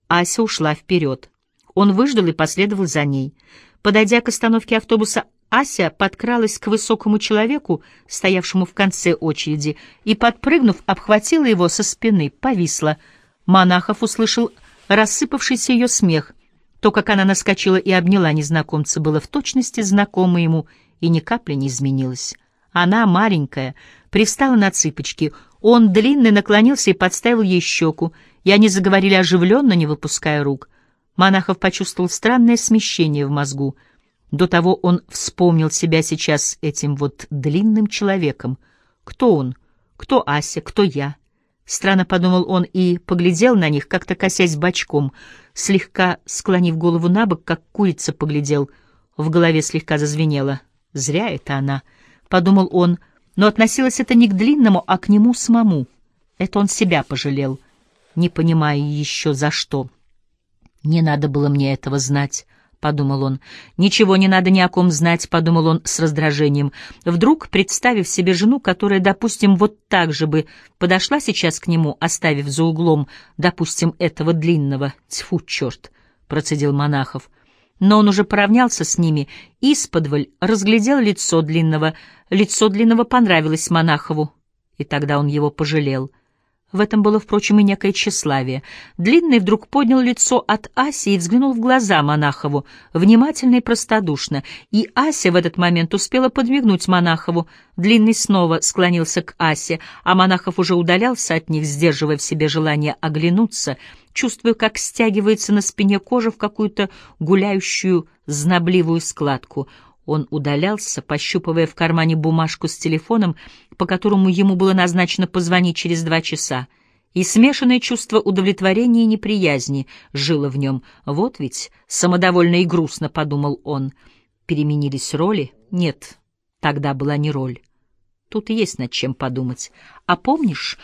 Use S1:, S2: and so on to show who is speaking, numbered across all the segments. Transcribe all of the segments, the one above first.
S1: Ася ушла вперед. Он выждал и последовал за ней. Подойдя к остановке автобуса, Ася подкралась к высокому человеку, стоявшему в конце очереди, и, подпрыгнув, обхватила его со спины, повисла. Монахов услышал рассыпавшийся ее смех. То, как она наскочила и обняла незнакомца, было в точности знакомо ему и ни капли не изменилось. Она, маленькая, привстала на цыпочки. Он, длинный, наклонился и подставил ей щеку, и они заговорили оживленно, не выпуская рук. Монахов почувствовал странное смещение в мозгу. До того он вспомнил себя сейчас этим вот длинным человеком. Кто он? Кто Ася? Кто я? Странно подумал он и поглядел на них, как-то косясь бочком, слегка склонив голову набок, как курица поглядел. В голове слегка зазвенело. «Зря это она», — подумал он, но относилось это не к длинному, а к нему самому. Это он себя пожалел, не понимая еще за что. «Не надо было мне этого знать», — подумал он. «Ничего не надо ни о ком знать», — подумал он с раздражением. Вдруг, представив себе жену, которая, допустим, вот так же бы подошла сейчас к нему, оставив за углом, допустим, этого длинного. «Тьфу, черт!» — процедил Монахов. Но он уже поравнялся с ними, исподволь разглядел лицо длинного. Лицо длинного понравилось Монахову, и тогда он его пожалел. В этом было, впрочем, и некое тщеславие. Длинный вдруг поднял лицо от Аси и взглянул в глаза Монахову, внимательно и простодушно, и Ася в этот момент успела подмигнуть Монахову. Длинный снова склонился к Асе, а Монахов уже удалялся от них, сдерживая в себе желание оглянуться, чувствуя, как стягивается на спине кожа в какую-то гуляющую знобливую складку. Он удалялся, пощупывая в кармане бумажку с телефоном, по которому ему было назначено позвонить через 2 часа. И смешанное чувство удовлетворения и неприязни жило в нем. «Вот ведь самодовольно и грустно», — подумал он. Переменились роли? Нет, тогда была не роль. Тут есть над чем подумать. А помнишь,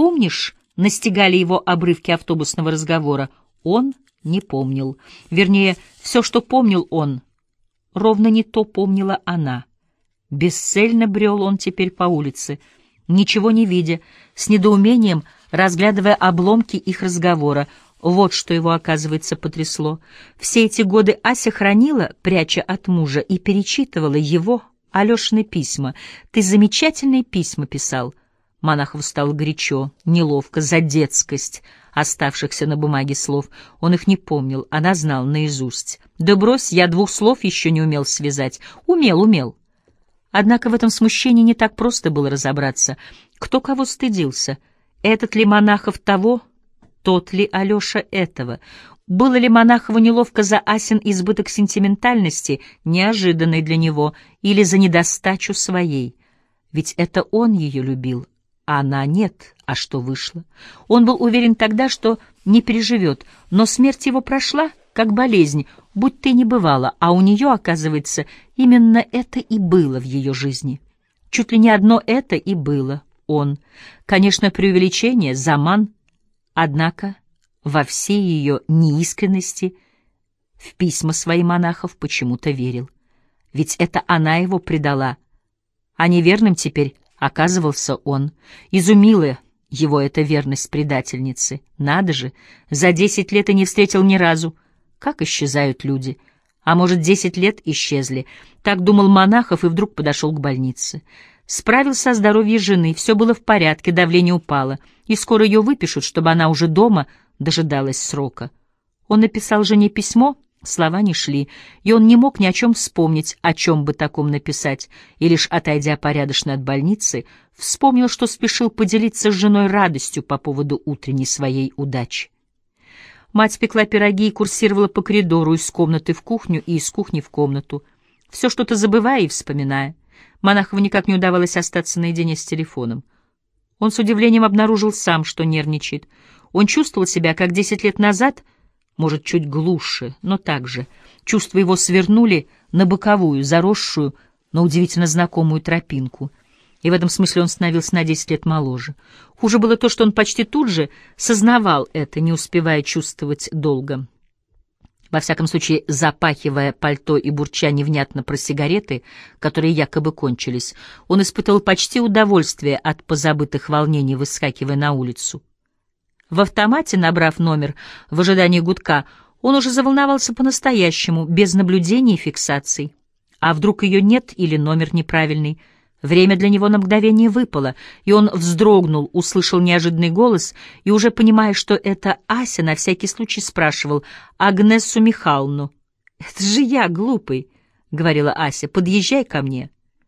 S1: настигали его обрывки автобусного разговора. Он не помнил. Вернее, все, что помнил он, ровно не то помнила она. Бесцельно брел он теперь по улице, ничего не видя, с недоумением разглядывая обломки их разговора. Вот что его, оказывается, потрясло. Все эти годы Ася хранила, пряча от мужа, и перечитывала его, Алешины письма. «Ты замечательные письма писал». Монахов стало горячо, неловко, за детскость оставшихся на бумаге слов. Он их не помнил, она знала наизусть. «Да брось, я 2 слов еще не умел связать». Умел. Однако в этом смущении не так просто было разобраться. Кто кого стыдился? Этот ли Монахов того, тот ли Алеша этого? Было ли Монахову неловко за Асин избыток сентиментальности, неожиданной для него, или за недостачу своей? Ведь это он ее любил, а она нет. А что вышло? Он был уверен тогда, что не переживет, но смерть его прошла, как болезнь, будь то и не бывало, а у нее, оказывается, именно это и было в ее жизни. Чуть ли не одно это и было он. Конечно, преувеличение, заман, однако во всей ее неискренности в письма свои Монахов почему-то верил. Ведь это она его предала, а неверным теперь оказывался он. Изумила его эта верность предательницы. Надо же, за 10 лет и не встретил ни разу. Как исчезают люди? А может, 10 лет исчезли? Так думал Монахов и вдруг подошел к больнице. Справился о здоровье жены, все было в порядке, давление упало, и скоро ее выпишут, чтобы она уже дома дожидалась срока. Он написал жене письмо, слова не шли, и он не мог ни о чем вспомнить, о чем бы таком написать, и лишь отойдя порядочно от больницы, вспомнил, что спешил поделиться с женой радостью по поводу утренней своей удачи. Мать пекла пироги и курсировала по коридору из комнаты в кухню и из кухни в комнату, все что-то забывая и вспоминая. Монахову никак не удавалось остаться наедине с телефоном. Он с удивлением обнаружил сам, что нервничает. Он чувствовал себя, как 10 лет назад, может, чуть глуше, но так же. Чувства его свернули на боковую, заросшую, но удивительно знакомую тропинку. И в этом смысле он становился на 10 лет моложе. Хуже было то, что он почти тут же сознавал это, не успевая чувствовать долго. Во всяком случае, запахивая пальто и бурча невнятно про сигареты, которые якобы кончились, он испытывал почти удовольствие от позабытых волнений, выскакивая на улицу. В автомате, набрав номер в ожидании гудка, он уже заволновался по-настоящему, без наблюдений и фиксаций. А вдруг ее нет или номер неправильный? Время для него на мгновение выпало, и он вздрогнул, услышал неожиданный голос, и уже понимая, что это Ася, на всякий случай спрашивал Агнесу Михайловну. «Это же я, глупый», — говорила Ася, — «подъезжай ко мне».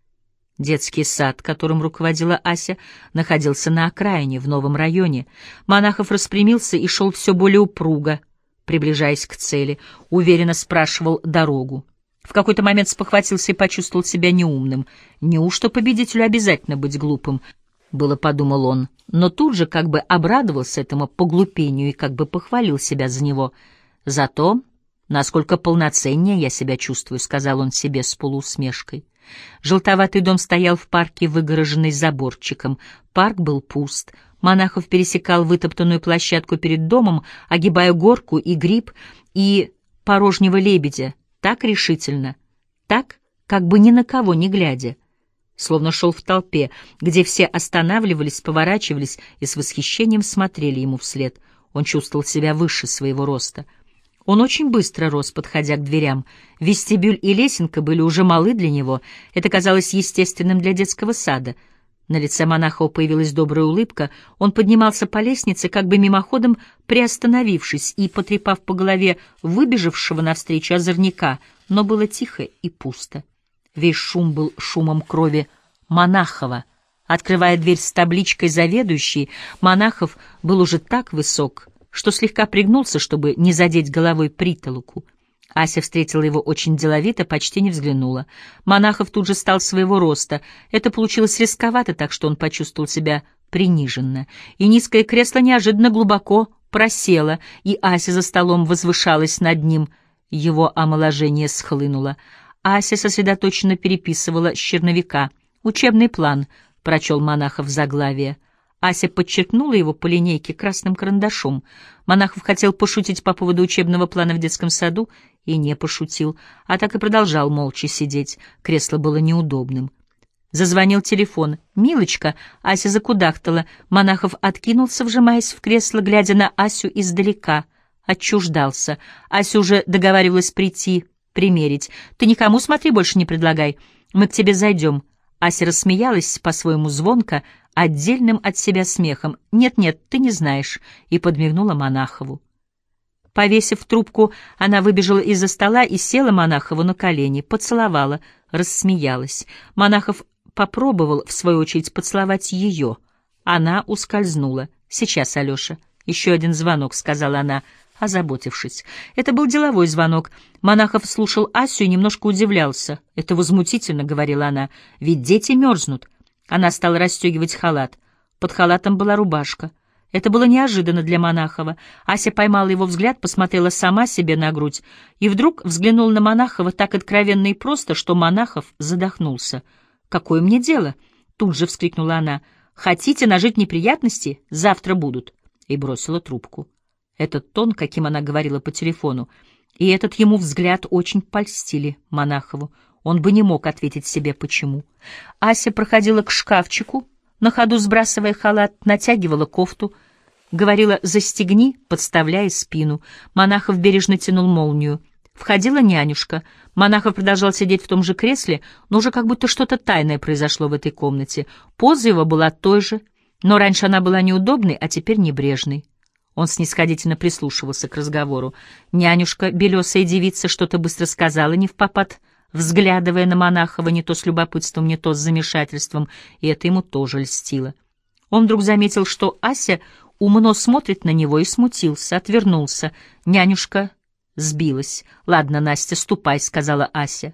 S1: Детский сад, которым руководила Ася, находился на окраине, в новом районе. Монахов распрямился и шел все более упруго, приближаясь к цели, уверенно спрашивал дорогу. В какой-то момент спохватился и почувствовал себя неумным. «Неужто победителю обязательно быть глупым?» — было подумал он, но тут же как бы обрадовался этому поглупению и как бы похвалил себя за него. «Зато насколько полноценнее я себя чувствую», — сказал он себе с полуусмешкой. Желтоватый дом стоял в парке, выгороженный заборчиком. Парк был пуст. Монахов пересекал вытоптанную площадку перед домом, огибая горку и гриб, и порожнего лебедя, так решительно, так, как бы ни на кого не глядя, словно шел в толпе, где все останавливались, поворачивались и с восхищением смотрели ему вслед. Он чувствовал себя выше своего роста. Он очень быстро рос, подходя к дверям. Вестибюль и лесенка были уже малы для него. Это казалось естественным для детского сада. На лице Монахова появилась добрая улыбка. Он поднимался по лестнице, как бы мимоходом приостановившись и потрепав по голове выбежавшего навстречу озорника, но было тихо и пусто. Весь шум был шумом крови Монахова. Открывая дверь с табличкой «Заведующий», Монахов был уже так высок, что слегка пригнулся, чтобы не задеть головой притолоку. Ася встретила его очень деловито, почти не взглянула. Монахов тут же стал своего роста. Это получилось рисковато, так что он почувствовал себя приниженно. И низкое кресло неожиданно глубоко просело, и Ася за столом возвышалась над ним. Его омоложение схлынуло. Ася сосредоточенно переписывала с черновика. «Учебный план», — прочел Монахов заглавие. Ася подчеркнула его по линейке красным карандашом. Монахов хотел пошутить по поводу учебного плана в детском саду и не пошутил, а так и продолжал молча сидеть. Кресло было неудобным. Зазвонил телефон. «Милочка!» — Ася закудахтала. Монахов откинулся, вжимаясь в кресло, глядя на Асю издалека. Отчуждался. Ася уже договаривалась прийти, примерить. «Ты никому смотри больше не предлагай. Мы к тебе зайдем». Ася рассмеялась по-своему звонко, отдельным от себя смехом. «Нет-нет, ты не знаешь», и подмигнула Монахову. Повесив трубку, она выбежала из-за стола и села Монахову на колени, поцеловала, рассмеялась. Монахов попробовал, в свою очередь, поцеловать ее. Она ускользнула. «Сейчас, Алеша». «Еще один звонок», — сказала она, озаботившись. Это был деловой звонок. Монахов слушал Асю и немножко удивлялся. «Это возмутительно», — говорила она, — «ведь дети мерзнут». Она стала расстегивать халат. Под халатом была рубашка. Это было неожиданно для Монахова. Ася поймала его взгляд, посмотрела сама себе на грудь и вдруг взглянула на Монахова так откровенно и просто, что Монахов задохнулся. «Какое мне дело?» — тут же вскрикнула она. «Хотите нажить неприятности? Завтра будут». И бросила трубку. Этот тон, каким она говорила по телефону, и этот ему взгляд очень польстили Монахову. Он бы не мог ответить себе, почему. Ася проходила к шкафчику, на ходу сбрасывая халат, натягивала кофту, говорила «застегни», подставляя спину. Монахов бережно тянул молнию. Входила нянюшка. Монахов продолжал сидеть в том же кресле, но уже как будто что-то тайное произошло в этой комнате. Поза его была той же, но раньше она была неудобной, а теперь небрежной. Он снисходительно прислушивался к разговору. Нянюшка, белесая девица, что-то быстро сказала невпопад, взглядывая на Монахова не то с любопытством, не то с замешательством, и это ему тоже льстило. Он вдруг заметил, что Ася умно смотрит на него, и смутился, отвернулся. Нянюшка сбилась. «Ладно, Настя, ступай», — сказала Ася.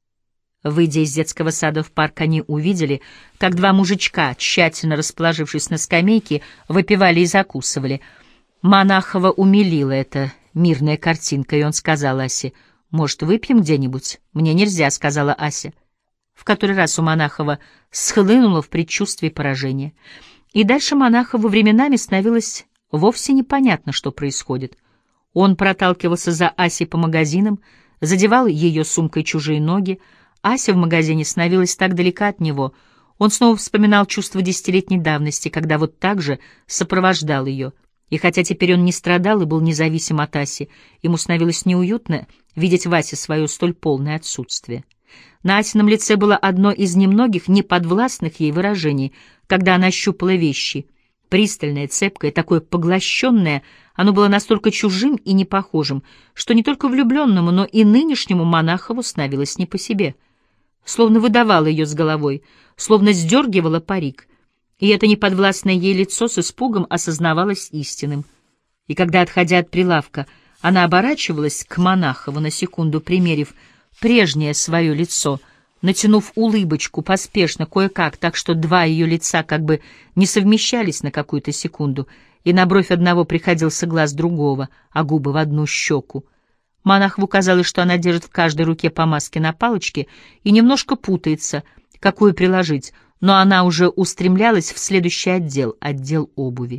S1: Выйдя из детского сада в парк, они увидели, как два мужичка, тщательно расположившись на скамейке, выпивали и закусывали. Монахова умилила эта мирная картинка, и он сказал Асе: «Может, выпьем где-нибудь?» «Мне нельзя», — сказала Ася. В который раз у Монахова схлынуло в предчувствии поражения. И дальше Монахову временами становилось вовсе непонятно, что происходит. Он проталкивался за Асей по магазинам, задевал ее сумкой чужие ноги. Ася в магазине становилась так далека от него. Он снова вспоминал чувство десятилетней давности, когда вот так же сопровождал ее. И хотя теперь он не страдал и был независим от Аси, ему становилось неуютно видеть в Асе свое столь полное отсутствие. На Асином лице было одно из немногих неподвластных ей выражений, когда она щупала вещи. Пристальное, цепкое, такое поглощенное, оно было настолько чужим и непохожим, что не только влюбленному, но и нынешнему Монахову становилось не по себе. Словно выдавало ее с головой, словно сдергивало парик, и это неподвластное ей лицо с испугом осознавалось истинным. И когда, отходя от прилавка, она оборачивалась к Монахову, на секунду примерив прежнее свое лицо, натянув улыбочку поспешно, кое-как, так что два ее лица как бы не совмещались на какую-то секунду, и на бровь одного приходился глаз другого, а губы в одну щеку. Монахову казалось, что она держит в каждой руке по маске на палочке и немножко путается, какую приложить, но она уже устремлялась в следующий отдел обуви.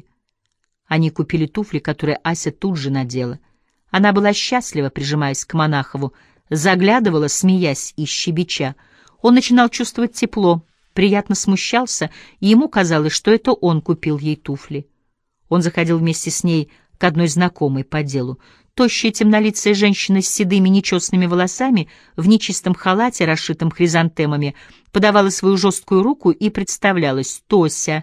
S1: Они купили туфли, которые Ася тут же надела. Она была счастлива, прижимаясь к Монахову, заглядывала, смеясь и щебеча. Он начинал чувствовать тепло, приятно смущался, и ему казалось, что это он купил ей туфли. Он заходил вместе с ней к одной знакомой по делу. Тощая темнолицая женщина с седыми нечесанными волосами, в нечистом халате, расшитом хризантемами, подавала свою жесткую руку и представлялась: Тося.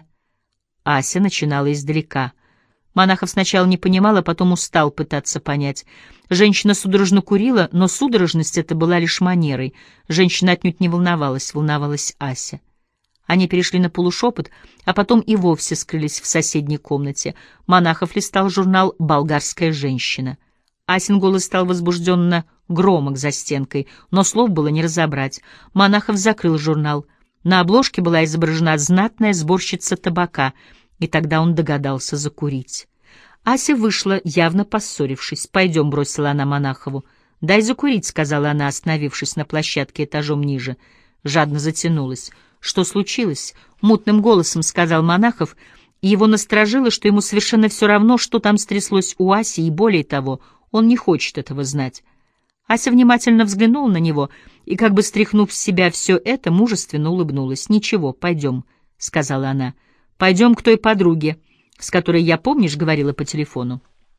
S1: Ася начинала издалека. Монахов сначала не понимал, а потом устал пытаться понять. Женщина судорожно курила, но судорожность эта была лишь манерой. Женщина отнюдь не волновалась, волновалась Ася. Они перешли на полушепот, а потом и вовсе скрылись в соседней комнате. Монахов листал журнал «Болгарская женщина». Асин голос стал возбужденно громок за стенкой, но слов было не разобрать. Монахов закрыл журнал. На обложке была изображена знатная сборщица табака, и тогда он догадался закурить. Ася вышла, явно поссорившись. «Пойдем», — бросила она Монахову. «Дай закурить», — сказала она, остановившись на площадке этажом ниже. Жадно затянулась. «Что случилось?» — мутным голосом сказал Монахов, и его насторожило, что ему совершенно все равно, что там стряслось у Аси, и более того, он не хочет этого знать. Ася внимательно взглянула на него и, как бы стряхнув с себя все это, мужественно улыбнулась. «Ничего, пойдем», — сказала она. «Пойдем к той подруге, с которой я, помнишь, говорила по телефону».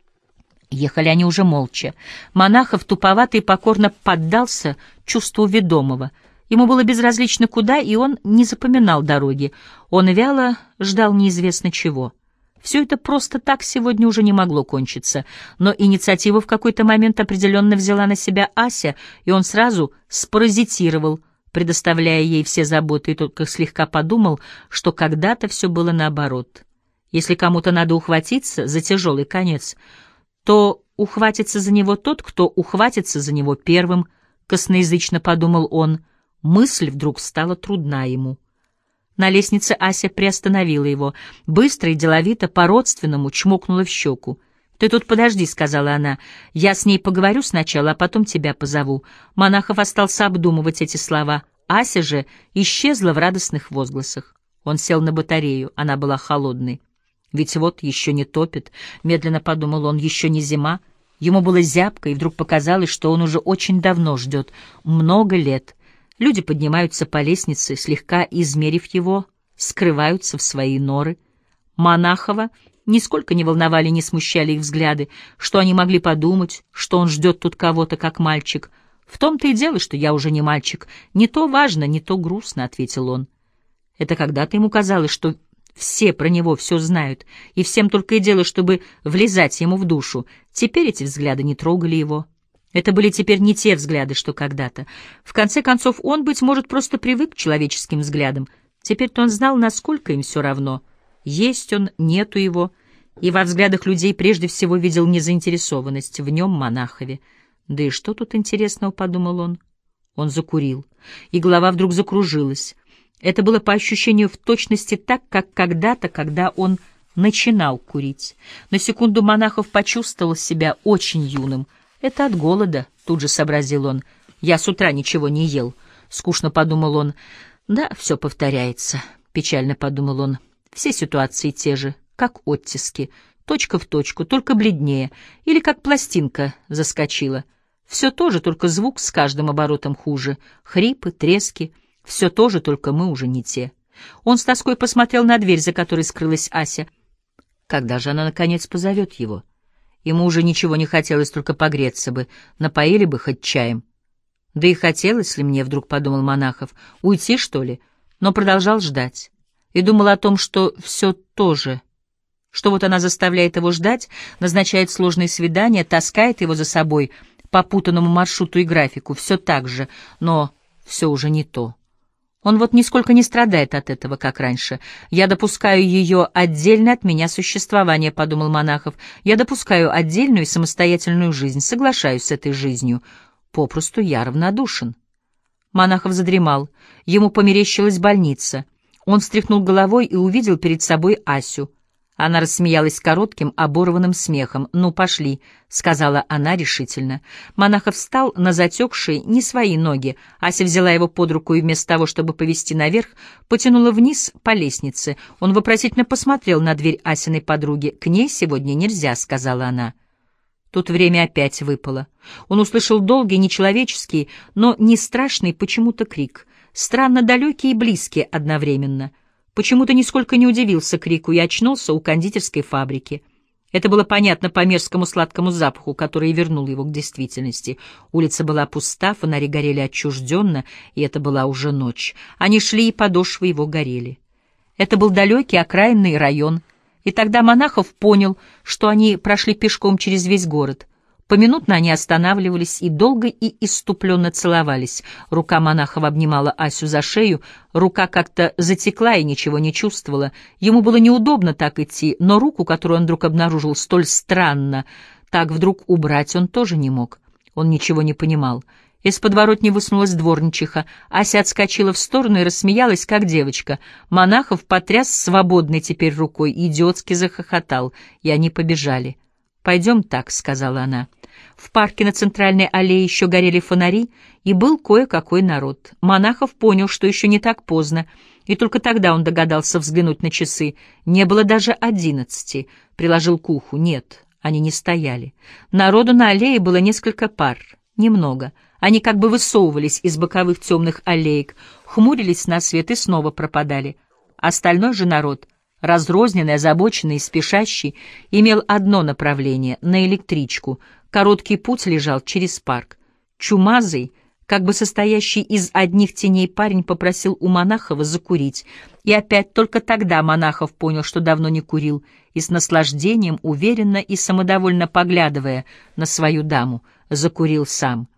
S1: Ехали они уже молча. Монахов туповато и покорно поддался чувству ведомого. Ему было безразлично куда, и он не запоминал дороги. Он вяло ждал неизвестно чего. Все это просто так сегодня уже не могло кончиться, но инициативу в какой-то момент определенно взяла на себя Ася, и он сразу спаразитировал, предоставляя ей все заботы, и только слегка подумал, что когда-то все было наоборот. Если кому-то надо ухватиться за тяжелый конец, то ухватится за него тот, кто ухватится за него первым, косноязычно подумал он. Мысль вдруг стала трудна ему. На лестнице Ася приостановила его. Быстро и деловито, по-родственному чмокнула в щеку. «Ты тут подожди», — сказала она. «Я с ней поговорю сначала, а потом тебя позову». Монахов остался обдумывать эти слова. Ася же исчезла в радостных возгласах. Он сел на батарею, она была холодной. «Ведь вот еще не топит», — медленно подумал он, — «еще не зима». Ему было зябко, и вдруг показалось, что он уже очень давно ждет, много лет. Люди поднимаются по лестнице, слегка измерив его, скрываются в свои норы. Монахова нисколько не волновали, не смущали их взгляды, что они могли подумать, что он ждет тут кого-то, как мальчик. «В том-то и дело, что я уже не мальчик. Не то важно, не то грустно», — ответил он. Это когда-то ему казалось, что все про него все знают, и всем только и дело, чтобы влезать ему в душу. Теперь эти взгляды не трогали его. Это были теперь не те взгляды, что когда-то. В конце концов, он, быть может, просто привык к человеческим взглядам. Теперь-то он знал, насколько им все равно. Есть он, нету его. И во взглядах людей прежде всего видел незаинтересованность в нем, Монахове. «Да и что тут интересного?» — подумал он. Он закурил, и голова вдруг закружилась. Это было по ощущению в точности так, как когда-то, когда он начинал курить. На секунду Монахов почувствовал себя очень юным. «Это от голода», — тут же сообразил он. «Я с утра ничего не ел», — скучно подумал он. «Да, все повторяется», — печально подумал он. «Все ситуации те же, как оттиски, точка в точку, только бледнее, или как пластинка заскочила. Все то же, только звук с каждым оборотом хуже, хрипы, трески, все то же, только мы уже не те». Он с тоской посмотрел на дверь, за которой скрылась Ася. Когда же она, наконец, позовет его? Ему уже ничего не хотелось, только погреться бы, напоили бы хоть чаем. Да и хотелось ли мне, вдруг подумал Монахов, уйти, что ли? Но продолжал ждать. И думал о том, что все то же, что вот она заставляет его ждать, назначает сложные свидания, таскает его за собой по путанному маршруту и графику, все так же, но все уже не то. Он вот нисколько не страдает от этого, как раньше. «Я допускаю ее отдельно от меня существование», — подумал Монахов. «Я допускаю отдельную и самостоятельную жизнь, соглашаюсь с этой жизнью. Попросту я равнодушен». Монахов задремал. Ему померещилась больница. Он встряхнул головой и увидел перед собой Асю. Она рассмеялась коротким, оборванным смехом. «Ну, пошли», — сказала она решительно. Монахов встал на затекшие, не свои ноги. Ася взяла его под руку и вместо того, чтобы повести наверх, потянула вниз по лестнице. Он вопросительно посмотрел на дверь Асиной подруги. «К ней сегодня нельзя», — сказала она. Тут время опять выпало. Он услышал долгий, нечеловеческий, но не страшный почему-то крик. Странно далекий и близкий одновременно. Почему-то нисколько не удивился крику и очнулся у кондитерской фабрики. Это было понятно по мерзкому сладкому запаху, который вернул его к действительности. Улица была пуста, фонари горели отчужденно, и это была уже ночь. Они шли, и подошвы его горели. Это был далекий окраинный район, и тогда Монахов понял, что они прошли пешком через весь город. Поминутно они останавливались и долго и исступленно целовались. Рука Монахова обнимала Асю за шею, рука как-то затекла и ничего не чувствовала. Ему было неудобно так идти, но руку, которую он вдруг обнаружил столь странно, так вдруг убрать он тоже не мог. Он ничего не понимал. Из подворотни высунулась дворничиха. Ася отскочила в сторону и рассмеялась, как девочка. Монахов потряс свободной теперь рукой, идиотски захохотал, и они побежали. «Пойдем так», — сказала она. В парке на центральной аллее еще горели фонари, и был кое-какой народ. Монахов понял, что еще не так поздно, и только тогда он догадался взглянуть на часы. Не было даже 11. Приложил к уху. Нет, они не стояли. Народу на аллее было несколько пар. Немного. Они как бы высовывались из боковых темных аллеек, хмурились на свет и снова пропадали. Остальной же народ, разрозненный, озабоченный и спешащий, имел одно направление — на электричку. Короткий путь лежал через парк. Чумазый, как бы состоящий из одних теней парень, попросил у Монахова закурить. И опять только тогда Монахов понял, что давно не курил, и с наслаждением, уверенно и самодовольно поглядывая на свою даму, закурил сам.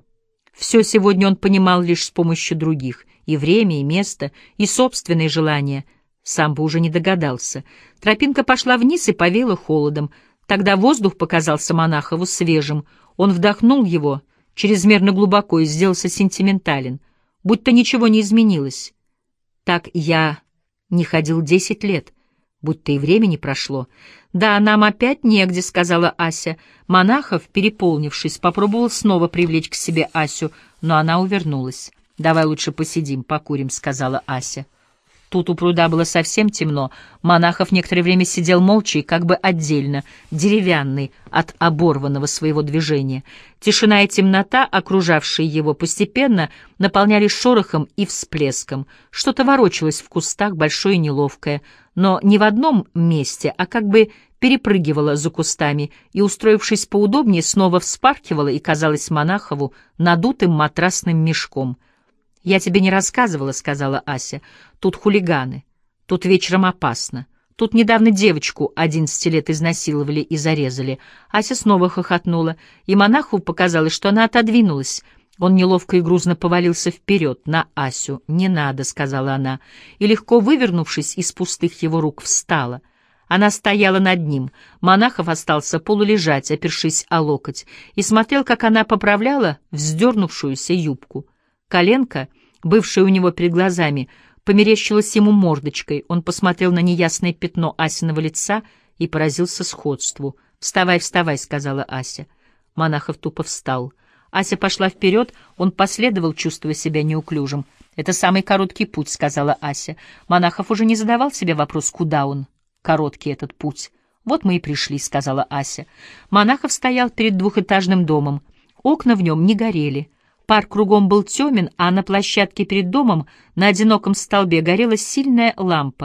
S1: Все сегодня он понимал лишь с помощью других, и время, и место, и собственные желания. Сам бы уже не догадался. Тропинка пошла вниз и повеяла холодом. Тогда воздух показался Монахову свежим. Он вдохнул его чрезмерно глубоко и сделался сентиментален, будто ничего не изменилось. Так я не ходил 10 лет, будто и времени прошло. «Да, нам опять негде», — сказала Ася. Монахов, переполнившись, попробовал снова привлечь к себе Асю, но она увернулась. «Давай лучше посидим, покурим», — сказала Ася. Тут у пруда было совсем темно. Монахов некоторое время сидел молча и как бы отдельно, деревянный от оборванного своего движения. Тишина и темнота, окружавшие его, постепенно наполнялись шорохом и всплеском. Что-то ворочалось в кустах, большое и неловкое, но не в одном месте, а как бы перепрыгивало за кустами и, устроившись поудобнее, снова вспархивало и казалось Монахову надутым матрасным мешком. «Я тебе не рассказывала», — сказала Ася. «Тут хулиганы. Тут вечером опасно. Тут недавно девочку 11 лет изнасиловали и зарезали». Ася снова хохотнула, и Монахову показалось, что она отодвинулась. Он неловко и грузно повалился вперед на Асю. «Не надо», — сказала она, и, легко вывернувшись из пустых его рук, встала. Она стояла над ним. Монахов остался полулежать, опершись о локоть, и смотрел, как она поправляла вздернувшуюся юбку. Коленка, бывшая у него перед глазами, померещилась ему мордочкой. Он посмотрел на неясное пятно Асиного лица и поразился сходству. «Вставай, вставай», — сказала Ася. Монахов тупо встал. Ася пошла вперед, он последовал, чувствуя себя неуклюжим. «Это самый короткий путь», — сказала Ася. Монахов уже не задавал себе вопрос, куда он. Короткий этот путь. «Вот мы и пришли», — сказала Ася. Монахов стоял перед двухэтажным домом. Окна в нем не горели. Парк кругом был темен, а на площадке перед домом на одиноком столбе горела сильная лампа.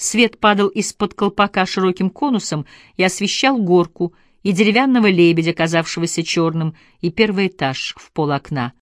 S1: Свет падал из-под колпака широким конусом и освещал горку, и деревянного лебедя, казавшегося черным, и первый этаж в полокна.